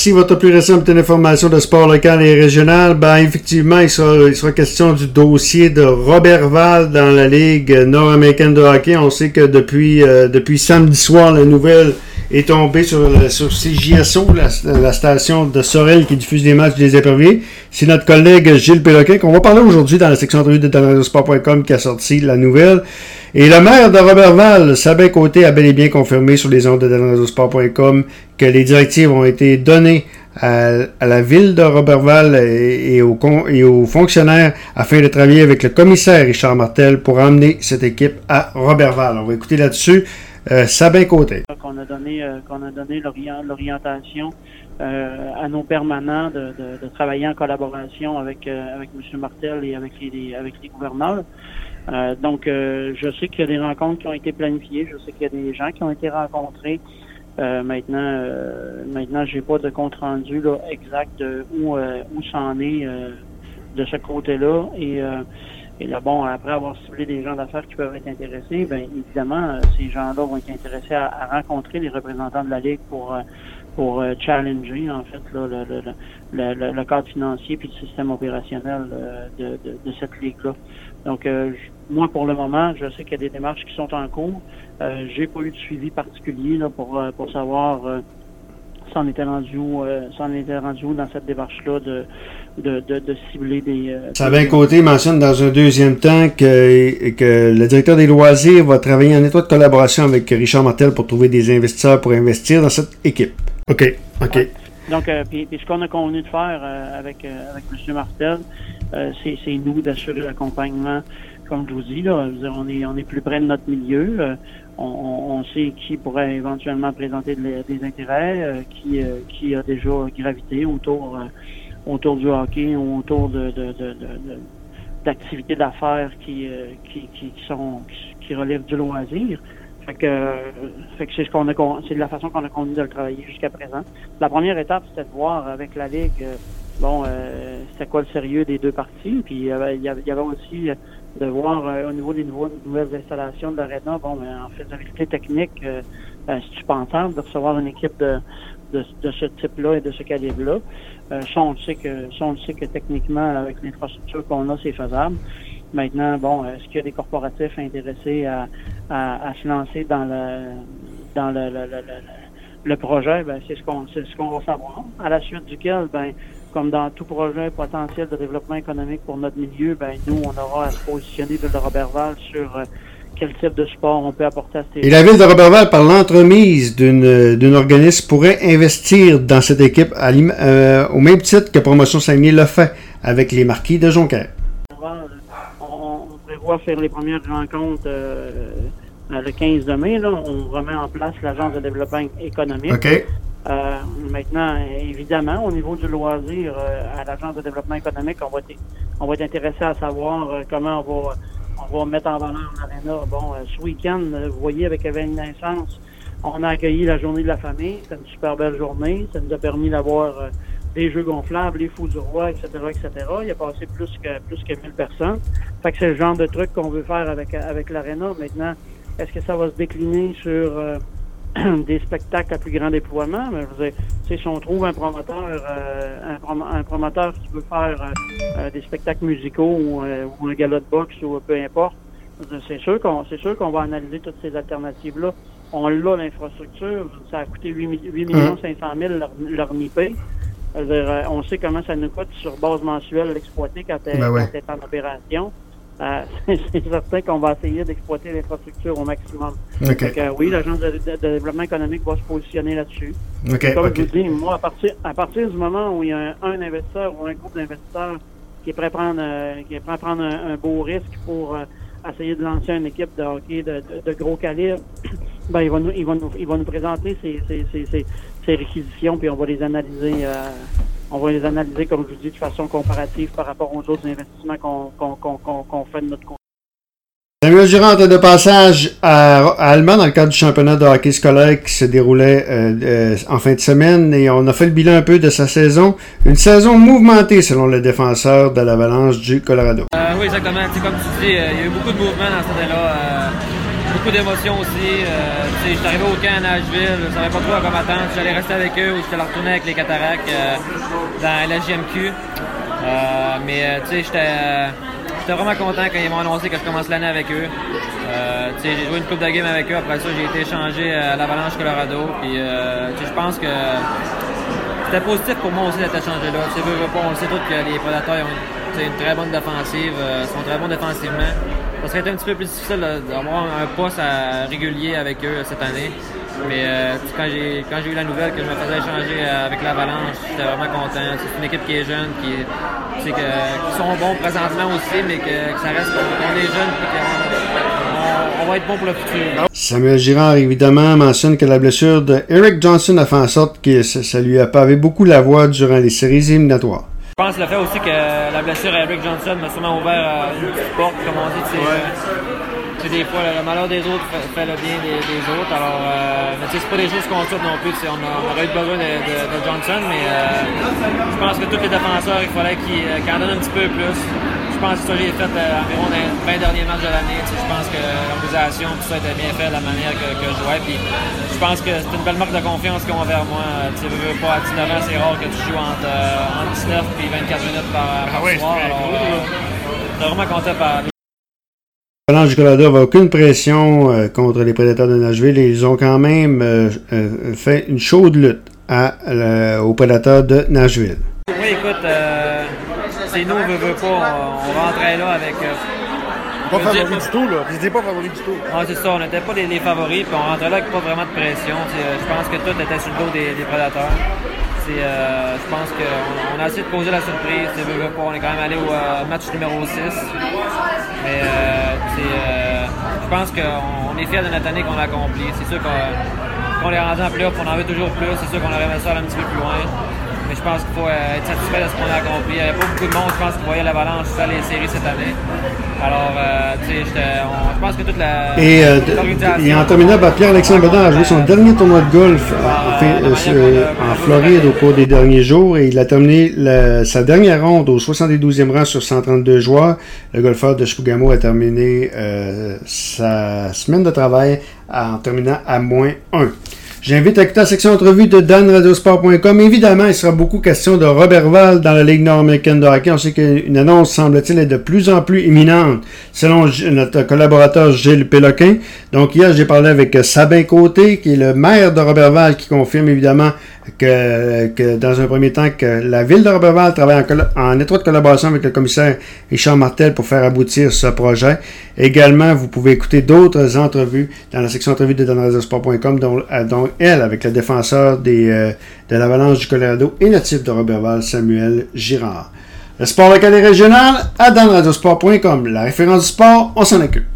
Si votre plus récente information de sport local et régional, effectivement, il sera question du dossier de Roberval dans la Ligue nord-américaine de hockey. On sait que depuis samedi soir, la nouvelle est tombée sur CJSO, la station de Sorel qui diffuse les matchs des éperviers. C'est notre collègue Gilles Péloquin qu'on va parler aujourd'hui dans la section entrevue de DalmadoSport.com qui a sorti la nouvelle. Et le maire de Roberval, Sabin Côté, a bel et bien confirmé sur les ondes de DalmadoSport.com que les directives ont été données à la ville de Roberval et aux fonctionnaires afin de travailler avec le commissaire Richard Martel pour emmener cette équipe à Roberval. On va écouter là-dessus Sabin Côté. Qu'on a donné l'orientation à nos permanents de travailler en collaboration avec M. Martel et avec les gouverneurs. Donc, je sais qu'il y a des rencontres qui ont été planifiées, je sais qu'il y a des gens qui ont été rencontrés. Maintenant, j'ai pas de compte rendu là, exact de où c'en est de ce côté-là. Et là, bon, après avoir ciblé des gens d'affaires qui peuvent être intéressés, bien évidemment, ces gens-là vont être intéressés à rencontrer les représentants de la Ligue pour challenger, en fait, là, le cadre financier puis le système opérationnel de cette Ligue-là. Donc, moi, pour le moment, je sais qu'il y a des démarches qui sont en cours. J'ai pas eu de suivi particulier là, pour savoir si on était rendu où dans cette démarche-là de cibler des... Sabin Côté mentionne dans un deuxième temps que le directeur des loisirs va travailler en étroite collaboration avec Richard Martel pour trouver des investisseurs pour investir dans cette équipe. OK. Ouais. Donc, puis ce qu'on a convenu de faire avec M. Martel, c'est nous d'assurer l'accompagnement, comme je vous dis, là, on est plus près de notre milieu. On sait qui pourrait éventuellement présenter des intérêts, qui a déjà gravité autour du hockey ou autour d'activités d'affaires qui relèvent du loisir. Fait que c'est de la façon qu'on a convenu de le travailler jusqu'à présent. La première étape, c'était de voir avec la Ligue, c'était quoi le sérieux des deux parties. Puis il y avait aussi de voir au niveau des nouvelles installations de l'aréna, en faisabilité technique, c'est-tu pensable de recevoir une équipe de ce type-là et de ce calibre-là. Ça, on le sait que techniquement, avec l'infrastructure qu'on a, c'est faisable. Maintenant, est-ce qu'il y a des corporatifs intéressés à se lancer dans le projet? C'est ce qu'on va savoir. À la suite duquel, comme dans tout projet potentiel de développement économique pour notre milieu, nous, on aura à se positionner de Roberval sur quel type de support on peut apporter à ces... Et la ville de Roberval, par l'entremise d'un organisme, pourrait investir dans cette équipe au même titre que Promotion Saguenay l'a fait avec les Marquis de Jonquière. On prévoit faire les premières rencontres le 15 de mai. Là, on remet en place l'Agence de développement économique. OK. Maintenant, évidemment, au niveau du loisir, à l'Agence de développement économique, on va être intéressé à savoir comment on va mettre en valeur l'aréna. Ce week-end, vous voyez, avec Éveil Naissance, on a accueilli la journée de la famille. C'était une super belle journée. Ça nous a permis d'avoir des jeux gonflables, les fous du roi, etc., etc. Il y a passé plus que 1000 personnes. Fait que c'est le genre de truc qu'on veut faire avec l'aréna. Maintenant, est-ce que ça va se décliner sur des spectacles à plus grand déploiement? Mais je veux dire, si on trouve un promoteur qui veut faire des spectacles musicaux ou un gala de boxe ou peu importe, c'est sûr qu'on va analyser toutes ces alternatives-là. On a l'infrastructure, ça a coûté 8 500 000 leur NIP. On sait comment ça nous coûte sur base mensuelle l'exploiter quand elle est en opération. C'est certain qu'on va essayer d'exploiter l'infrastructure au maximum. Okay. Donc, oui, l'Agence de développement économique va se positionner là-dessus. Okay. Comme je vous dis, moi, à partir du moment où il y a un investisseur ou un groupe d'investisseurs qui est prêt à prendre un beau risque pour essayer de lancer une équipe de hockey de gros calibre, il va nous présenter ses réquisitions, puis on va les analyser. On va les analyser, comme je vous dis, de façon comparative par rapport aux autres investissements qu'on fait de notre côté. Samuel Girard était de passage à Allemand dans le cadre du championnat de hockey scolaire qui se déroulait en fin de semaine et on a fait le bilan un peu de sa saison. Une saison mouvementée selon le défenseur de l'Avalanche du Colorado. Oui, exactement. Comme tu dis, il y a eu beaucoup de mouvements dans cette année-là. beaucoup d'émotions aussi. Je suis arrivé au camp à Nashville, je ne savais pas trop à quoi m'attendre. J'allais rester avec eux ou j'étais retourner avec les Cataractes dans la JMQ. J'étais vraiment content quand ils m'ont annoncé que je commence l'année avec eux. J'ai joué une couple de games avec eux. Après ça, j'ai été échangé à l'Avalanche Colorado. Puis, je pense que c'était positif pour moi aussi d'être échangé là. On sait tous que les Prédateurs ont une très bonne défensive, sont très bons défensivement. Ça serait été un petit peu plus difficile d'avoir un poste régulier avec eux cette année. Mais quand j'ai eu la nouvelle que je me faisais échanger avec l'Avalanche, j'étais vraiment content. C'est une équipe qui est jeune, qui sont bons présentement aussi, mais que ça reste qu'on est jeune et qu'on va être bon pour le futur. Samuel Girard, évidemment, mentionne que la blessure de Erik Johnson a fait en sorte que ça lui a pavé beaucoup la voie durant les séries éliminatoires. Je pense le fait aussi que la blessure à Erik Johnson m'a sûrement ouvert une petite porte, comme on dit. Des fois, le malheur des autres fait le bien des autres. Alors, c'est pas des choses qu'on souhaite non plus. On aurait eu besoin de Johnson, mais je pense que tous les défenseurs, il fallait qu'ils en donnent un petit peu plus. Je pense que ça, j'ai fait environ les 20 derniers matchs de l'année. Je pense que l'organisation, tout ça était bien fait de la manière que je jouais. Puis, je pense que c'est une belle marque de confiance qu'ils ont envers moi. Tu veux pas, à 19 ans, c'est rare que tu joues entre 19 et 24 minutes par soir. Alors, je suis vraiment content par L'Avalanche du Colorado n'avait aucune pression contre les Prédateurs de Nashville et ils ont quand même fait une chaude lutte aux Prédateurs de Nashville. Oui, écoute, c'est nous, on veut pas, on rentrait là avec... pas favori du tout, là. Ils n'étaient pas favoris du tout. Ah, c'est ça, on n'était pas les favoris, puis on rentrait là avec pas vraiment de pression. Je pense que tout était sur le dos des Prédateurs. Je pense qu'on a essayé de causer la surprise. On est quand même allé au match numéro 6. Mais je pense qu'on est fiers de notre année qu'on a accompli. C'est sûr qu'on est rendu en playoff, on en veut toujours plus. C'est sûr qu'on aurait aimé ça aller un petit peu plus loin. Mais je pense qu'il faut être satisfait de ce qu'on a accompli. Il n'y avait pas beaucoup de monde, je pense, qui voyait l'Avalanche faire les séries cette année. Alors, je pense que toute l'organisation... Et en terminant, Pierre-Alexandre Bedard a joué son dernier tournoi de golf en Floride au cours des derniers jours et il a terminé sa dernière ronde au 72e rang sur 132 joueurs. Le golfeur de Chibougamau a terminé sa semaine de travail en terminant à -1. J'invite à écouter la section entrevue de danradiosport.com. Évidemment, il sera beaucoup question de Roberval dans la Ligue nord-américaine de hockey. On sait qu'une annonce, semble-t-il, est de plus en plus imminente, selon notre collaborateur Gilles Péloquin. Donc hier, j'ai parlé avec Sabin Côté, qui est le maire de Roberval, qui confirme évidemment que dans un premier temps, que la ville de Roberval travaille en étroite collaboration avec le commissaire Richard Martel pour faire aboutir ce projet. Également, vous pouvez écouter d'autres entrevues dans la section entrevue de danradiosport.com, dont elle, avec le défenseur de l'Avalanche du Colorado et natif de Roberval, Samuel Girard. Le sport local et régional à danradiosport.com. La référence du sport, on s'en occupe.